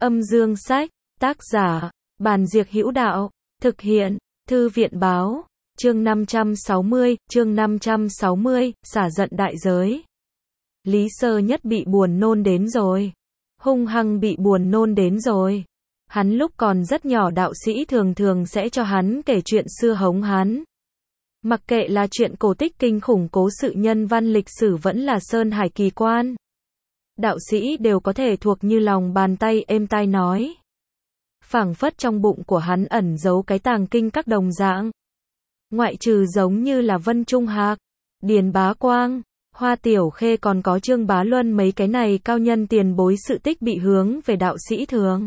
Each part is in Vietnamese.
Âm dương sách, tác giả, Bàn Diệc Hữu Đạo, thực hiện, Thư viện báo, chương 560, xả giận đại giới. Lý Sơ Nhất bị buồn nôn đến rồi. Hung hăng bị buồn nôn đến rồi. Hắn lúc còn rất nhỏ đạo sĩ thường thường sẽ cho hắn kể chuyện xưa hống hắn. Mặc kệ là chuyện cổ tích kinh khủng cố sự nhân văn lịch sử vẫn là sơn hải kỳ quan. Đạo sĩ đều có thể thuộc như lòng bàn tay êm tai nói. Phảng phất trong bụng của hắn ẩn giấu cái tàng kinh các đồng dạng. Ngoại trừ giống như là Vân Trung Hạc, Điền Bá Quang, Hoa Tiểu Khê còn có Trương Bá Luân mấy cái này cao nhân tiền bối sự tích bị hướng về đạo sĩ thường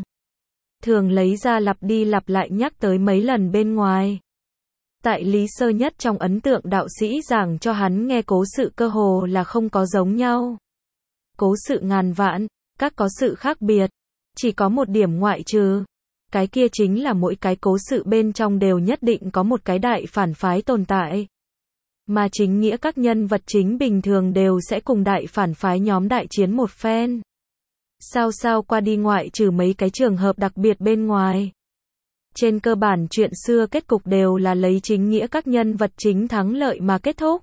lấy ra lặp đi lặp lại nhắc tới mấy lần bên ngoài. Tại Lý Sơ Nhất trong ấn tượng đạo sĩ giảng cho hắn nghe cố sự cơ hồ là không có giống nhau. Cố sự ngàn vạn, các có sự khác biệt, chỉ có một điểm ngoại trừ. Cái kia chính là mỗi cái cố sự bên trong đều nhất định có một cái đại phản phái tồn tại. Mà chính nghĩa các nhân vật chính bình thường đều sẽ cùng đại phản phái nhóm đại chiến một phen. Sao qua đi ngoại trừ mấy cái trường hợp đặc biệt bên ngoài. Trên cơ bản chuyện xưa kết cục đều là lấy chính nghĩa các nhân vật chính thắng lợi mà kết thúc.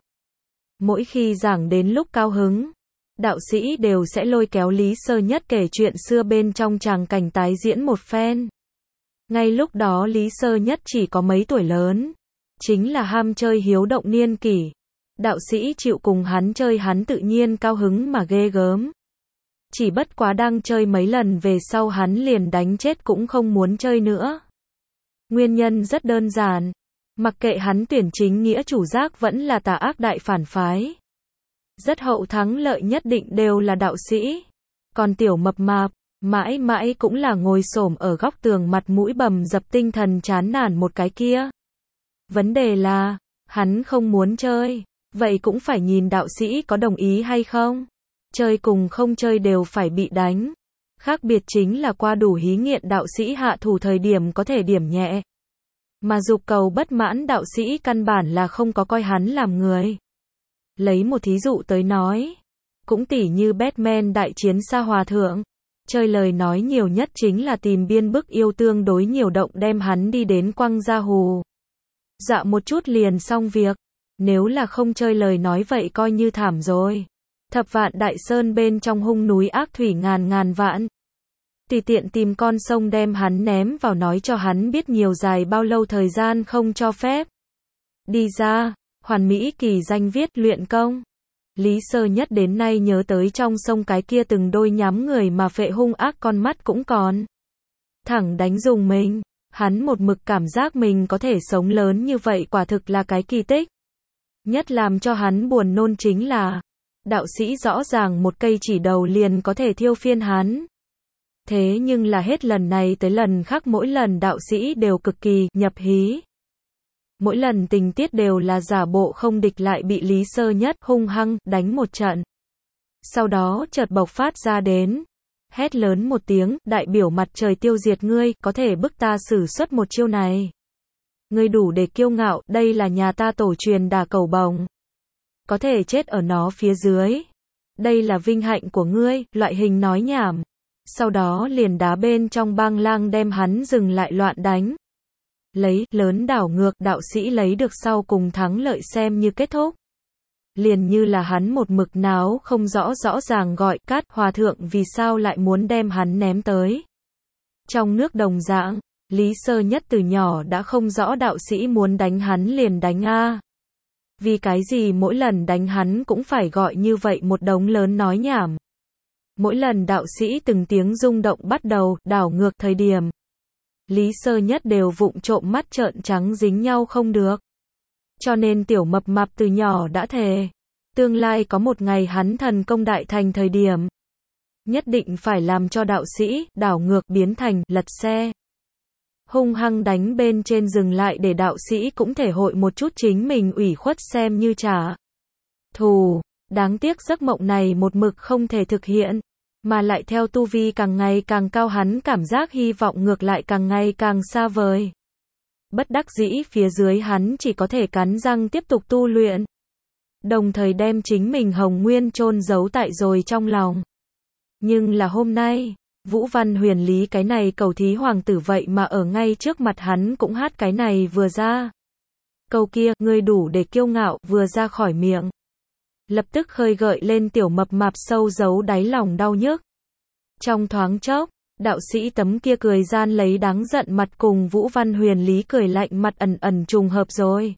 Mỗi khi giảng đến lúc cao hứng, đạo sĩ đều sẽ lôi kéo Lý Sơ Nhất kể chuyện xưa bên trong tràng cảnh tái diễn một phen. Ngay lúc đó Lý Sơ Nhất chỉ có mấy tuổi lớn, chính là ham chơi hiếu động niên kỷ. Đạo sĩ chịu cùng hắn chơi hắn tự nhiên cao hứng mà ghê gớm. Chỉ bất quá đang chơi mấy lần về sau hắn liền đánh chết cũng không muốn chơi nữa. Nguyên nhân rất đơn giản, mặc kệ hắn tuyển chính nghĩa chủ giác vẫn là tà ác đại phản phái. Rất hậu thắng lợi nhất định đều là đạo sĩ. Còn tiểu mập mạp, mãi mãi cũng là ngồi xổm ở góc tường mặt mũi bầm dập tinh thần chán nản một cái kia. Vấn đề là, hắn không muốn chơi, vậy cũng phải nhìn đạo sĩ có đồng ý hay không. Chơi cùng không chơi đều phải bị đánh. Khác biệt chính là qua đủ hí nghiện đạo sĩ hạ thủ thời điểm có thể điểm nhẹ. Mà dục cầu bất mãn đạo sĩ căn bản là không có coi hắn làm người. Lấy một thí dụ tới nói, cũng tỉ như Batman đại chiến Sa Hòa Thượng. Chơi lời nói nhiều nhất chính là tìm biên bức yêu tương đối nhiều động đem hắn đi đến quăng ra hù. Dạ một chút liền xong việc. Nếu là không chơi lời nói vậy coi như thảm rồi. Thập vạn đại sơn bên trong hung núi ác thủy ngàn vạn. Tùy tiện tìm con sông đem hắn ném vào nói cho hắn biết nhiều dài bao lâu thời gian không cho phép. Đi ra, hoàn mỹ kỳ danh viết luyện công. Lý Sơ Nhất đến nay nhớ tới trong sông cái kia từng đôi nhắm người mà phệ hung ác con mắt cũng còn. Thẳng đánh dùng mình, hắn một mực cảm giác mình có thể sống lớn như vậy quả thực là cái kỳ tích. Nhất làm cho hắn buồn nôn chính là, đạo sĩ rõ ràng một cây chỉ đầu liền có thể thiêu phiên hắn. Thế nhưng là hết lần này tới lần khác mỗi lần đạo sĩ đều cực kỳ nhập hí. Mỗi lần tình tiết đều là giả bộ không địch lại bị Lý Sơ Nhất hung hăng đánh một trận. Sau đó chợt bộc phát ra đến. Hét lớn một tiếng, đại biểu mặt trời tiêu diệt ngươi, có thể bức ta sử xuất một chiêu này. Ngươi đủ để kiêu ngạo, đây là nhà ta tổ truyền đả cẩu bồng. Có thể chết ở nó phía dưới. Đây là vinh hạnh của ngươi, loại hình nói nhảm. Sau đó liền đá bên trong bang lang đem hắn dừng lại loạn đánh. Lấy lớn đảo ngược đạo sĩ lấy được sau cùng thắng lợi xem như kết thúc. Liền như là hắn một mực náo không rõ ràng gọi Cát Hòa Thượng vì sao lại muốn đem hắn ném tới. Trong nước đồng dạng, Lý Sơ Nhất từ nhỏ đã không rõ đạo sĩ muốn đánh hắn liền đánh a. Vì cái gì mỗi lần đánh hắn cũng phải gọi như vậy một đống lớn nói nhảm. Mỗi lần đạo sĩ từng tiếng rung động bắt đầu đảo ngược thời điểm. Lý Sơ Nhất đều vụng trộm mắt trợn trắng dính nhau không được. Cho nên tiểu mập mạp từ nhỏ đã thề. Tương lai có một ngày hắn thần công đại thành thời điểm. Nhất định phải làm cho đạo sĩ đảo ngược biến thành lật xe. Hung hăng đánh bên trên dừng lại để đạo sĩ cũng thể hội một chút chính mình ủy khuất xem như trả thù. Đáng tiếc giấc mộng này một mực không thể thực hiện. Mà lại theo tu vi càng ngày càng cao hắn cảm giác hy vọng ngược lại càng ngày càng xa vời. Bất đắc dĩ phía dưới hắn chỉ có thể cắn răng tiếp tục tu luyện. Đồng thời đem chính mình hồng nguyên chôn giấu tại rồi trong lòng. Nhưng là hôm nay, Vũ Văn Huyền Lý cái này cầu thí hoàng tử vậy mà ở ngay trước mặt hắn cũng hát cái này vừa ra. Câu kia, ngươi đủ để kiêu ngạo, vừa ra khỏi miệng. Lập tức khơi gợi lên tiểu mập mạp sâu giấu đáy lòng đau nhức. Trong thoáng chốc, đạo sĩ tấm kia cười gian lấy đáng giận mặt cùng Vũ Văn Huyền Lý cười lạnh mặt ẩn ẩn trùng hợp rồi.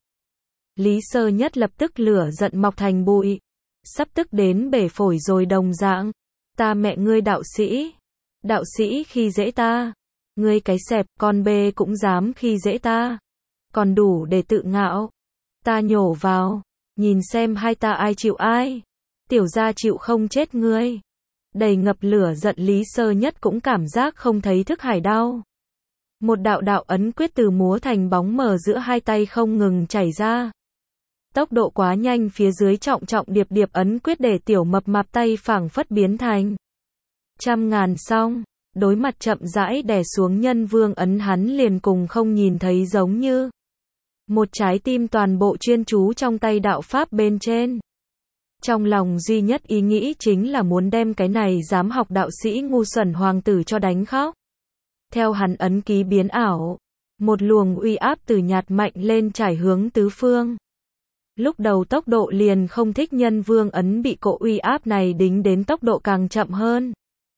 Lý Sơ Nhất lập tức lửa giận mọc thành bụi. Sắp tức đến bể phổi rồi đồng dạng. Ta mẹ ngươi đạo sĩ. Đạo sĩ khi dễ ta. Ngươi cái xẹp, con bê cũng dám khi dễ ta. Còn đủ để tự ngạo. Ta nhổ vào. Nhìn xem hai ta ai chịu ai. Tiểu gia chịu không chết ngươi. Đầy ngập lửa giận Lý Sơ Nhất cũng cảm giác không thấy thức hải đau. Một đạo đạo ấn quyết từ múa thành bóng mờ giữa hai tay không ngừng chảy ra. Tốc độ quá nhanh phía dưới trọng trọng điệp điệp ấn quyết để tiểu mập mạp tay phảng phất biến thành trăm ngàn song. Đối mặt chậm rãi đè xuống Nhân Vương ấn hắn liền cùng không nhìn thấy giống như một trái tim toàn bộ chuyên chú trong tay đạo pháp bên trên. Trong lòng duy nhất ý nghĩ chính là muốn đem cái này dám học đạo sĩ ngu xuẩn hoàng tử cho đánh khóc. Theo hắn ấn ký biến ảo, một luồng uy áp từ nhạt mạnh lên trải hướng tứ phương. Lúc đầu tốc độ liền không thích Nhân Vương ấn bị cỗ uy áp này đính đến tốc độ càng chậm hơn.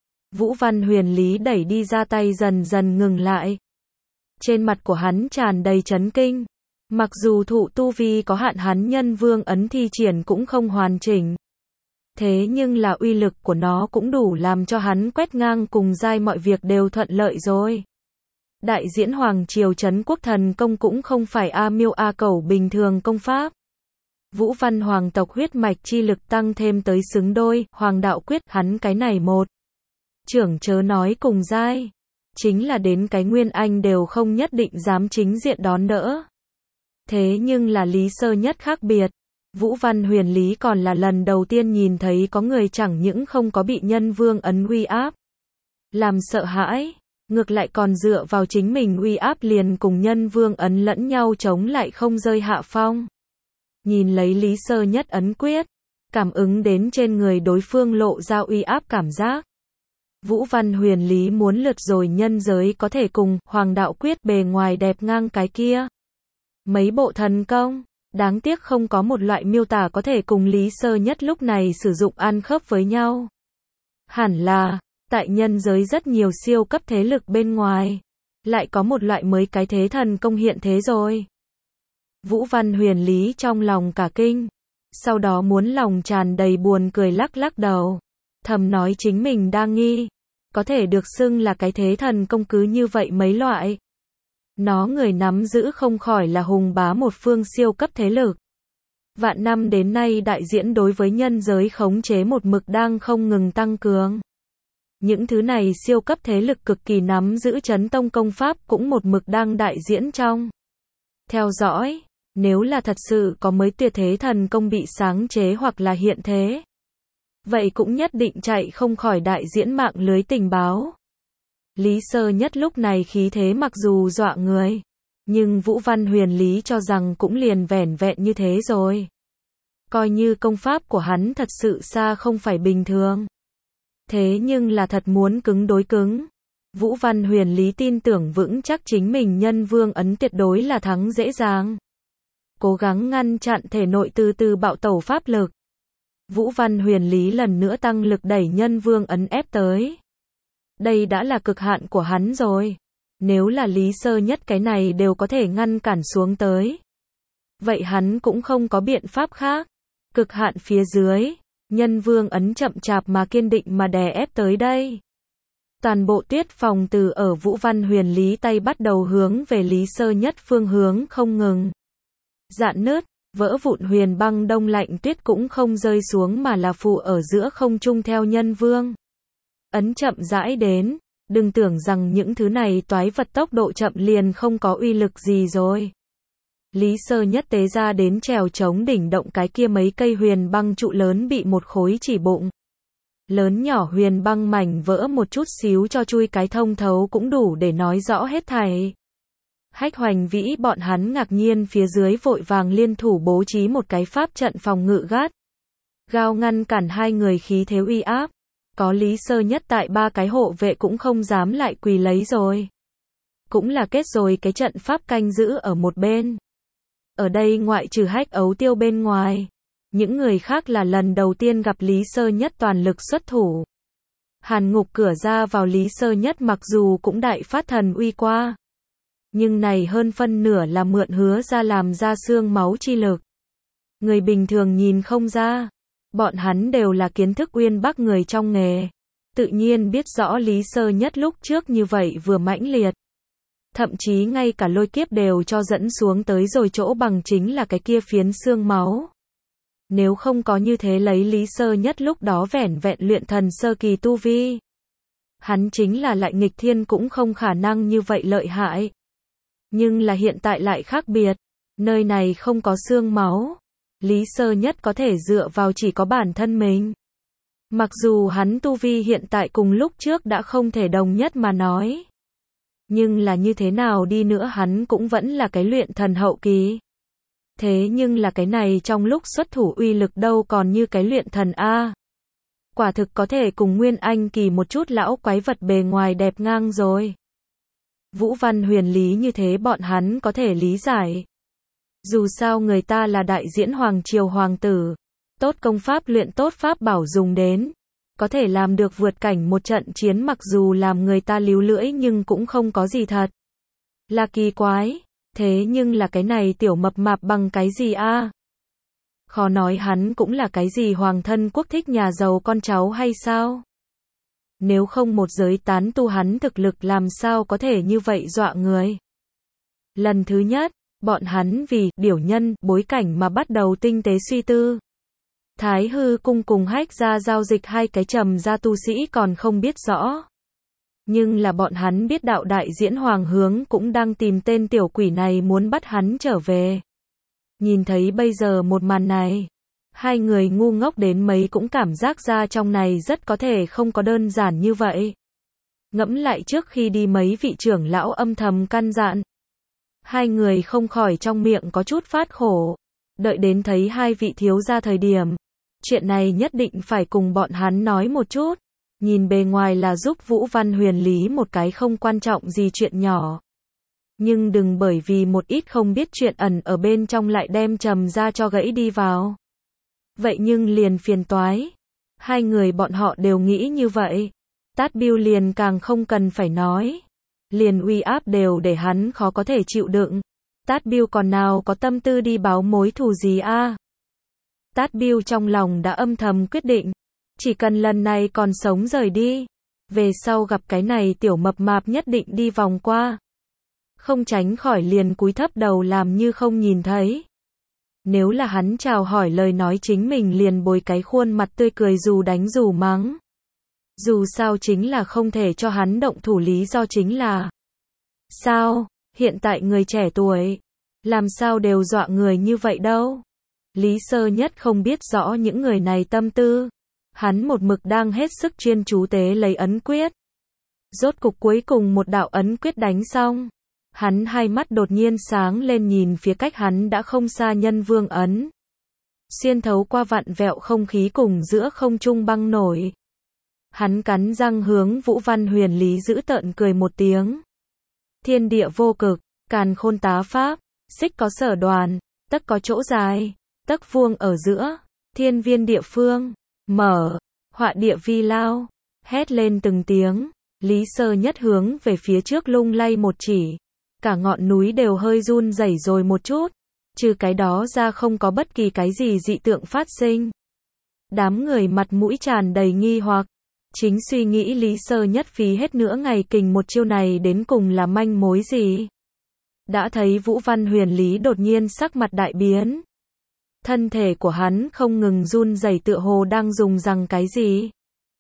Vũ Văn Huyền Lý đẩy đi ra tay dần dần ngừng lại. Trên mặt của hắn tràn đầy chấn kinh. Mặc dù thụ tu vi có hạn hắn Nhân Vương ấn thi triển cũng không hoàn chỉnh. Thế nhưng là uy lực của nó cũng đủ làm cho hắn quét ngang cùng giai mọi việc đều thuận lợi rồi. Đại diễn Hoàng Triều Trấn Quốc Thần Công cũng không phải A Miêu A Cẩu bình thường công pháp. Vũ Văn Hoàng tộc huyết mạch chi lực tăng thêm tới xứng đôi, Hoàng đạo quyết hắn cái này một. Trưởng chớ nói cùng giai. Chính là đến cái Nguyên Anh đều không nhất định dám chính diện đón đỡ. Thế nhưng là Lý Sơ Nhất khác biệt. Vũ Văn Huyền Lý còn là lần đầu tiên nhìn thấy có người chẳng những không có bị Nhân Vương ấn uy áp làm sợ hãi, ngược lại còn dựa vào chính mình uy áp liền cùng Nhân Vương ấn lẫn nhau chống lại không rơi hạ phong. Nhìn lấy Lý Sơ Nhất ấn quyết, cảm ứng đến trên người đối phương lộ ra uy áp cảm giác. Vũ Văn Huyền Lý muốn lượt rồi nhân giới có thể cùng Hoàng đạo quyết bề ngoài đẹp ngang cái kia. Mấy bộ thần công, đáng tiếc không có một loại miêu tả có thể cùng Lý Sơ Nhất lúc này sử dụng ăn khớp với nhau. Hẳn là, tại nhân giới rất nhiều siêu cấp thế lực bên ngoài, lại có một loại mới cái thế thần công hiện thế rồi. Vũ Văn Huyền Lý trong lòng cả kinh, sau đó muốn lòng tràn đầy buồn cười lắc lắc đầu, thầm nói chính mình đang nghi, có thể được xưng là cái thế thần công cứ như vậy mấy loại. Nó người nắm giữ không khỏi là hùng bá một phương siêu cấp thế lực. Vạn năm đến nay đại diễn đối với nhân giới khống chế một mực đang không ngừng tăng cường. Những thứ này siêu cấp thế lực cực kỳ nắm giữ chấn tông công pháp cũng một mực đang đại diễn trong theo dõi, nếu là thật sự có mới tuyệt thế thần công bị sáng chế hoặc là hiện thế, vậy cũng nhất định chạy không khỏi đại diễn mạng lưới tình báo. Lý Sơ Nhất lúc này khí thế mặc dù dọa người, nhưng Vũ Văn Huyền Lý cho rằng cũng liền vẻn vẹn như thế rồi. Coi như công pháp của hắn thật sự xa không phải bình thường. Thế nhưng là thật muốn cứng đối cứng. Vũ Văn Huyền Lý tin tưởng vững chắc chính mình Nhân Vương ấn tuyệt đối là thắng dễ dàng. Cố gắng ngăn chặn thể nội từ từ bạo tẩu pháp lực. Vũ Văn Huyền Lý lần nữa tăng lực đẩy Nhân Vương ấn ép tới. Đây đã là cực hạn của hắn rồi. Nếu là Lý Sơ Nhất cái này đều có thể ngăn cản xuống tới, vậy hắn cũng không có biện pháp khác. Cực hạn phía dưới, Nhân Vương ấn chậm chạp mà kiên định mà đè ép tới đây. Toàn bộ tuyết phòng từ ở Vũ Văn Huyền Lý tay bắt đầu hướng về Lý Sơ Nhất phương hướng không ngừng dạn nứt, vỡ vụn huyền băng đông lạnh tuyết cũng không rơi xuống mà là phù ở giữa không trung theo Nhân Vương ấn chậm rãi đến. Đừng tưởng rằng những thứ này toái vật tốc độ chậm liền không có uy lực gì rồi. Lý Sơ Nhất tế ra đến trèo chống đỉnh động cái kia mấy cây huyền băng trụ lớn bị một khối chỉ bụng lớn nhỏ huyền băng mảnh vỡ một chút xíu cho chui cái thông thấu cũng đủ để nói rõ hết thảy. Hách Hoành Vĩ bọn hắn ngạc nhiên phía dưới vội vàng liên thủ bố trí một cái pháp trận phòng ngự gắt gao ngăn cản hai người khí thế uy áp. Có Lý Sơ Nhất tại, ba cái hộ vệ cũng không dám lại quỳ lấy rồi. Cũng là kết rồi cái trận pháp canh giữ ở một bên. Ở đây ngoại trừ Hách Ấu Tiêu bên ngoài, những người khác là lần đầu tiên gặp Lý Sơ Nhất toàn lực xuất thủ. Hàn Ngục cửa ra vào Lý Sơ Nhất mặc dù cũng đại phát thần uy qua, nhưng này hơn phân nửa là mượn Hứa ra làm ra xương máu chi lực. Người bình thường nhìn không ra, bọn hắn đều là kiến thức uyên bác người trong nghề, tự nhiên biết rõ Lý Sơ Nhất lúc trước như vậy vừa mãnh liệt. Thậm chí ngay cả lôi kiếp đều cho dẫn xuống tới rồi, chỗ bằng chính là cái kia phiến xương máu. Nếu không có như thế lấy Lý Sơ Nhất lúc đó vẻn vẹn luyện thần sơ kỳ tu vi, hắn chính là lại nghịch thiên cũng không khả năng như vậy lợi hại. Nhưng là hiện tại lại khác biệt, nơi này không có xương máu, Lý Sơ Nhất có thể dựa vào chỉ có bản thân mình. Mặc dù hắn tu vi hiện tại cùng lúc trước đã không thể đồng nhất mà nói, nhưng là như thế nào đi nữa hắn cũng vẫn là cái luyện thần hậu kỳ. Thế nhưng là cái này trong lúc xuất thủ uy lực đâu còn như cái luyện thần A. Quả thực có thể cùng Nguyên Anh kỳ một chút lão quái vật bề ngoài đẹp ngang rồi. Vũ Văn Huyền lý như thế bọn hắn có thể lý giải. Dù sao người ta là đại diễn hoàng triều hoàng tử, tốt công pháp luyện tốt pháp bảo dùng đến, có thể làm được vượt cảnh một trận chiến, mặc dù làm người ta líu lưỡi nhưng cũng không có gì thật là kỳ quái. Thế nhưng là cái này tiểu mập mạp bằng cái gì a? Khó nói hắn cũng là cái gì hoàng thân quốc thích nhà giàu con cháu hay sao? Nếu không một giới tán tu hắn thực lực làm sao có thể như vậy dọa người. Lần thứ nhất, bọn hắn vì điểu nhân bối cảnh mà bắt đầu tinh tế suy tư. Thái Hư cung cùng Hách gia giao dịch hai cái trầm gia tu sĩ còn không biết rõ. Nhưng là bọn hắn biết đạo đại diễn hoàng hướng cũng đang tìm tên tiểu quỷ này muốn bắt hắn trở về. Nhìn thấy bây giờ một màn này, hai người ngu ngốc đến mấy cũng cảm giác ra trong này rất có thể không có đơn giản như vậy. Ngẫm lại trước khi đi mấy vị trưởng lão âm thầm căn dặn, hai người không khỏi trong miệng có chút phát khổ. Đợi đến thấy hai vị thiếu gia thời điểm, chuyện này nhất định phải cùng bọn hắn nói một chút. Nhìn bề ngoài là giúp Vũ Văn Huyền lý một cái không quan trọng gì chuyện nhỏ. Nhưng đừng bởi vì một ít không biết chuyện ẩn ở bên trong lại đem trầm ra cho gãy đi vào. Vậy nhưng liền phiền toái. Hai người bọn họ đều nghĩ như vậy. Tát Biêu liền càng không cần phải nói. Liền uy áp đều để hắn khó có thể chịu đựng. Tát Biêu còn nào có tâm tư đi báo mối thù gì a? Tát Biêu trong lòng đã âm thầm quyết định. Chỉ cần lần này còn sống rời đi, về sau gặp cái này tiểu mập mạp nhất định đi vòng qua. Không tránh khỏi liền cúi thấp đầu làm như không nhìn thấy. Nếu là hắn chào hỏi lời nói chính mình liền bồi cái khuôn mặt tươi cười dù đánh dù mắng. Dù sao chính là không thể cho hắn động thủ, lý do chính là sao, hiện tại người trẻ tuổi, làm sao đều dọa người như vậy đâu. Lý Sơ Nhất không biết rõ những người này tâm tư. Hắn một mực đang hết sức chuyên chú tế lấy ấn quyết. Rốt cục cuối cùng một đạo ấn quyết đánh xong. Hắn hai mắt đột nhiên sáng lên nhìn phía cách hắn đã không xa Nhân Vương ấn. Xuyên thấu qua vặn vẹo không khí cùng giữa không trung băng nổi. Hắn cắn răng hướng Vũ Văn Huyền lý giữ tợn cười một tiếng. Thiên địa vô cực, càn khôn tá pháp, xích có sở đoàn, tất có chỗ dài, tấc vuông ở giữa, thiên viên địa phương. Mở, họa địa vi lao, hét lên từng tiếng, Lý Sơ Nhất hướng về phía trước lung lay một chỉ, cả ngọn núi đều hơi run rẩy rồi một chút, trừ cái đó ra không có bất kỳ cái gì dị tượng phát sinh. Đám người mặt mũi tràn đầy nghi hoặc, chính suy nghĩ Lý Sơ Nhất phí hết nửa ngày kình một chiêu này đến cùng là manh mối gì. Đã thấy Vũ Văn Huyền lý đột nhiên sắc mặt đại biến. Thân thể của hắn không ngừng run rẩy tựa hồ đang dùng rằng cái gì.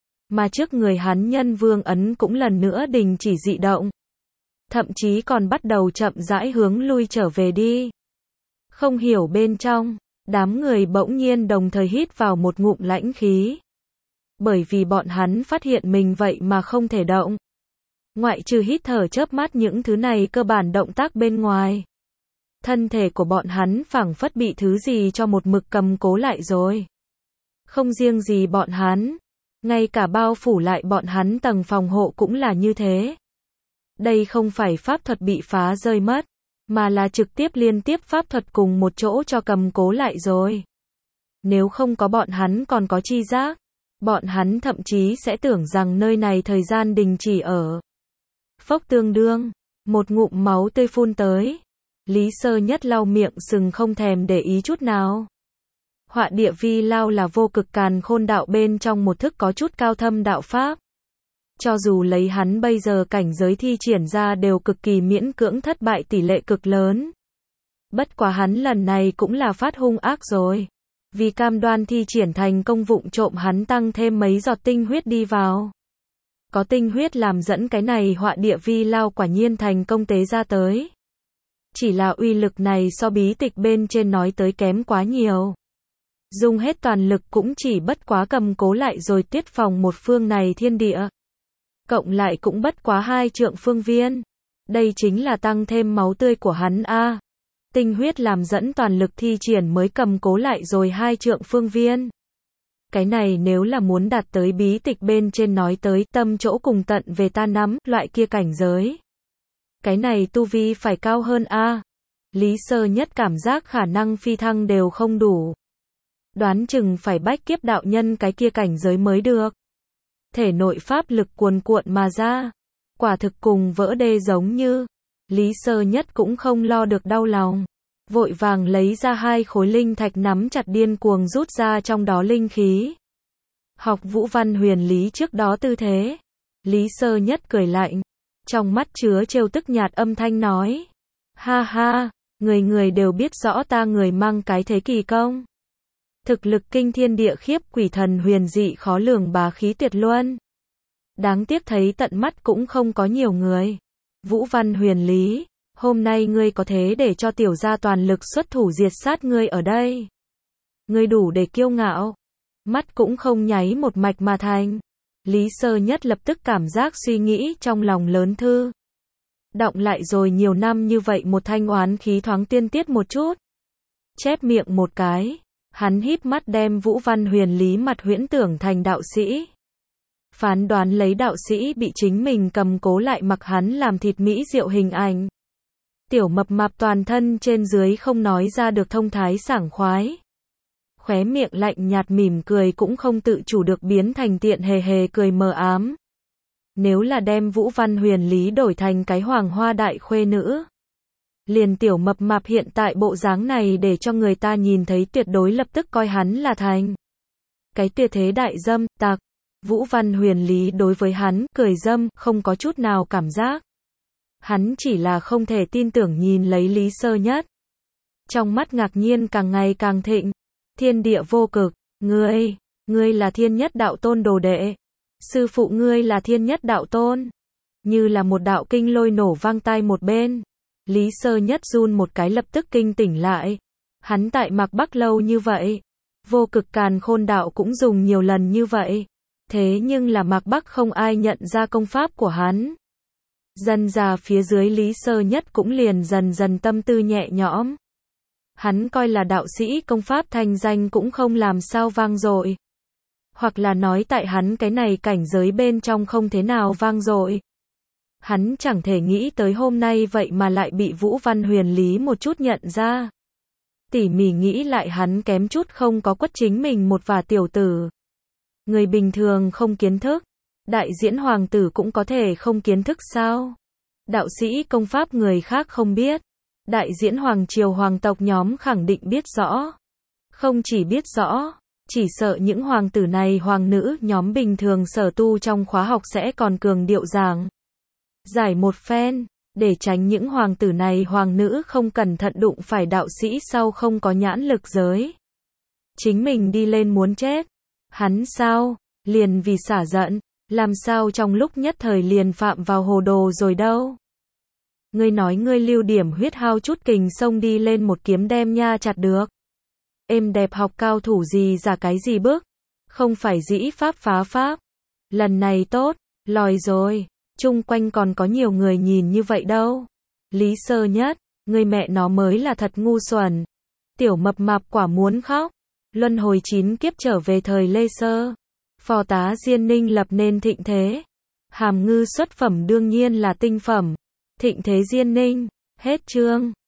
Mà trước người hắn Nhân Vương ấn cũng lần nữa đình chỉ dị động. Thậm chí còn bắt đầu chậm rãi hướng lui trở về đi. Không hiểu bên trong, đám người bỗng nhiên đồng thời hít vào một ngụm lãnh khí. Bởi vì bọn hắn phát hiện mình vậy mà không thể động. Ngoại trừ hít thở chớp mắt những thứ này cơ bản động tác bên ngoài. Thân thể của bọn hắn phảng phất bị thứ gì cho một mực cầm cố lại rồi. Không riêng gì bọn hắn, ngay cả bao phủ lại bọn hắn tầng phòng hộ cũng là như thế. Đây không phải pháp thuật bị phá rơi mất, mà là trực tiếp liên tiếp pháp thuật cùng một chỗ cho cầm cố lại rồi. Nếu không có bọn hắn còn có chi giác, bọn hắn thậm chí sẽ tưởng rằng nơi này thời gian đình chỉ ở. Phốc tương đương, một ngụm máu tươi phun tới. Lý Sơ Nhất lau miệng sừng không thèm để ý chút nào. Họa địa vi lao là vô cực càn khôn đạo bên trong một thức có chút cao thâm đạo pháp. Cho dù lấy hắn bây giờ cảnh giới thi triển ra đều cực kỳ miễn cưỡng, thất bại tỷ lệ cực lớn. Bất quá hắn lần này cũng là phát hung ác rồi. Vì cam đoan thi triển thành công, vụng trộm hắn tăng thêm mấy giọt tinh huyết đi vào. Có tinh huyết làm dẫn, cái này họa địa vi lao quả nhiên thành công tế ra tới. Chỉ là uy lực này so bí tịch bên trên nói tới kém quá nhiều. Dùng hết toàn lực cũng chỉ bất quá cầm cố lại rồi tuyết phòng một phương này thiên địa. Cộng lại cũng bất quá 2 trượng phương viên. Đây chính là tăng thêm máu tươi của hắn a. Tinh huyết làm dẫn toàn lực thi triển mới cầm cố lại rồi 2 trượng phương viên. Cái này nếu là muốn đạt tới bí tịch bên trên nói tới tâm chỗ cùng tận về ta nắm, loại kia cảnh giới. Cái này tu vi phải cao hơn a. Lý Sơ Nhất cảm giác khả năng phi thăng đều không đủ. Đoán chừng phải bách kiếp đạo nhân cái kia cảnh giới mới được. Thể nội pháp lực cuồn cuộn mà ra. Quả thực cùng vỡ đê giống như. Lý Sơ Nhất cũng không lo được đau lòng. Vội vàng lấy ra 2 khối linh thạch nắm chặt, điên cuồng rút ra trong đó linh khí. Học Vũ Văn Huyền Lý trước đó tư thế. Lý Sơ Nhất cười lạnh. Trong mắt chứa trêu tức nhạt âm thanh nói. Ha ha, người người đều biết rõ ta người mang cái thế kỳ công. Thực lực kinh thiên địa khiếp, quỷ thần huyền dị khó lường, bá khí tuyệt luân. Đáng tiếc thấy tận mắt cũng không có nhiều người. Vũ Văn Huyền Lý, hôm nay ngươi có thế để cho tiểu gia toàn lực xuất thủ diệt sát ngươi ở đây. Ngươi đủ để kiêu ngạo. Mắt cũng không nháy một mạch mà thành. Lý Sơ Nhất lập tức cảm giác suy nghĩ trong lòng lớn thư. Đọng lại rồi nhiều năm như vậy, một thanh oán khí thoáng tiên tiết một chút. Chép miệng một cái. Hắn híp mắt đem Vũ Văn Huyền Lý mặt huyễn tưởng thành đạo sĩ. Phán đoán lấy đạo sĩ bị chính mình cầm cố lại mặc hắn làm thịt mỹ diệu hình ảnh. Tiểu mập mạp toàn thân trên dưới không nói ra được thông thái sảng khoái. Khóe miệng lạnh nhạt mỉm cười cũng không tự chủ được biến thành tiện hề hề cười mờ ám. Nếu là đem Vũ Văn Huyền Lý đổi thành cái hoàng hoa đại khuê nữ. Liền tiểu mập mạp hiện tại bộ dáng này để cho người ta nhìn thấy tuyệt đối lập tức coi hắn là thành cái tuyệt thế đại dâm tặc. Vũ Văn Huyền Lý đối với hắn cười dâm không có chút nào cảm giác. Hắn chỉ là không thể tin tưởng nhìn lấy Lý Sơ Nhất. Trong mắt ngạc nhiên càng ngày càng thịnh. Thiên địa vô cực, ngươi là Thiên Nhất Đạo Tôn đồ đệ. Sư phụ ngươi là Thiên Nhất Đạo Tôn. Như là một đạo kinh lôi nổ vang tai một bên. Lý Sơ Nhất run một cái lập tức kinh tỉnh lại. Hắn tại Mạc Bắc lâu như vậy. Vô cực càn khôn đạo cũng dùng nhiều lần như vậy. Thế nhưng là Mạc Bắc không ai nhận ra công pháp của hắn. Dần ra phía dưới Lý Sơ Nhất cũng liền dần dần tâm tư nhẹ nhõm. Hắn coi là đạo sĩ công pháp thanh danh cũng không làm sao vang dội. Hoặc là nói tại hắn cái này cảnh giới bên trong không thế nào vang dội. Hắn chẳng thể nghĩ tới hôm nay vậy mà lại bị Vũ Văn Huyền Lý một chút nhận ra. Tỉ mỉ nghĩ lại hắn kém chút không có quất chính mình một vả tiểu tử. Người bình thường không kiến thức. Đại diễn hoàng tử cũng có thể không kiến thức sao? Đạo sĩ công pháp người khác không biết. Đại diễn hoàng triều hoàng tộc nhóm khẳng định biết rõ. Không chỉ biết rõ, chỉ sợ những hoàng tử này hoàng nữ nhóm bình thường sở tu trong khóa học sẽ còn cường điệu giảng giải một phen, để tránh những hoàng tử này hoàng nữ không cẩn thận đụng phải đạo sĩ sau không có nhãn lực giới. Chính mình đi lên muốn chết. Hắn sao? Liền vì xả giận, làm sao trong lúc nhất thời liền phạm vào hồ đồ rồi đâu. Ngươi nói ngươi lưu điểm huyết hao chút kình xông đi lên một kiếm đem nha chặt được. Êm đẹp học cao thủ gì giả cái gì bước. Không phải dĩ pháp phá pháp. Lần này tốt, lòi rồi. Chung quanh còn có nhiều người nhìn như vậy đâu. Lý Sơ Nhất, người mẹ nó mới là thật ngu xuẩn. Tiểu mập mạp quả muốn khóc. Luân hồi 9 kiếp trở về thời Lê Sơ. Phò tá Diên Ninh lập nên thịnh thế. Hàm ngư xuất phẩm đương nhiên là tinh phẩm. Thịnh thế Diên Ninh. Hết chương.